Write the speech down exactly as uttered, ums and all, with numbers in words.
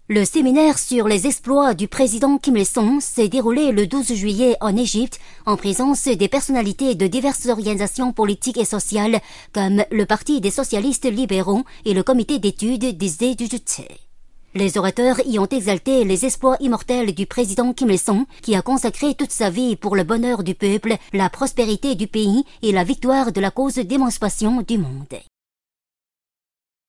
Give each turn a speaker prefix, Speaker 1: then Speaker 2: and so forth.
Speaker 1: Le séminaire sur les exploits du président Kim Il-sung s'est déroulé le douze juillet en Égypte en présence des personnalités de diverses organisations politiques et sociales comme le Parti des socialistes libéraux et le comité d'études des Zéjujuche. Les orateurs y ont exalté les exploits immortels du président Kim Il-sung qui a consacré toute sa vie pour le bonheur du peuple, la prospérité du pays et la victoire de la cause d'émancipation du monde.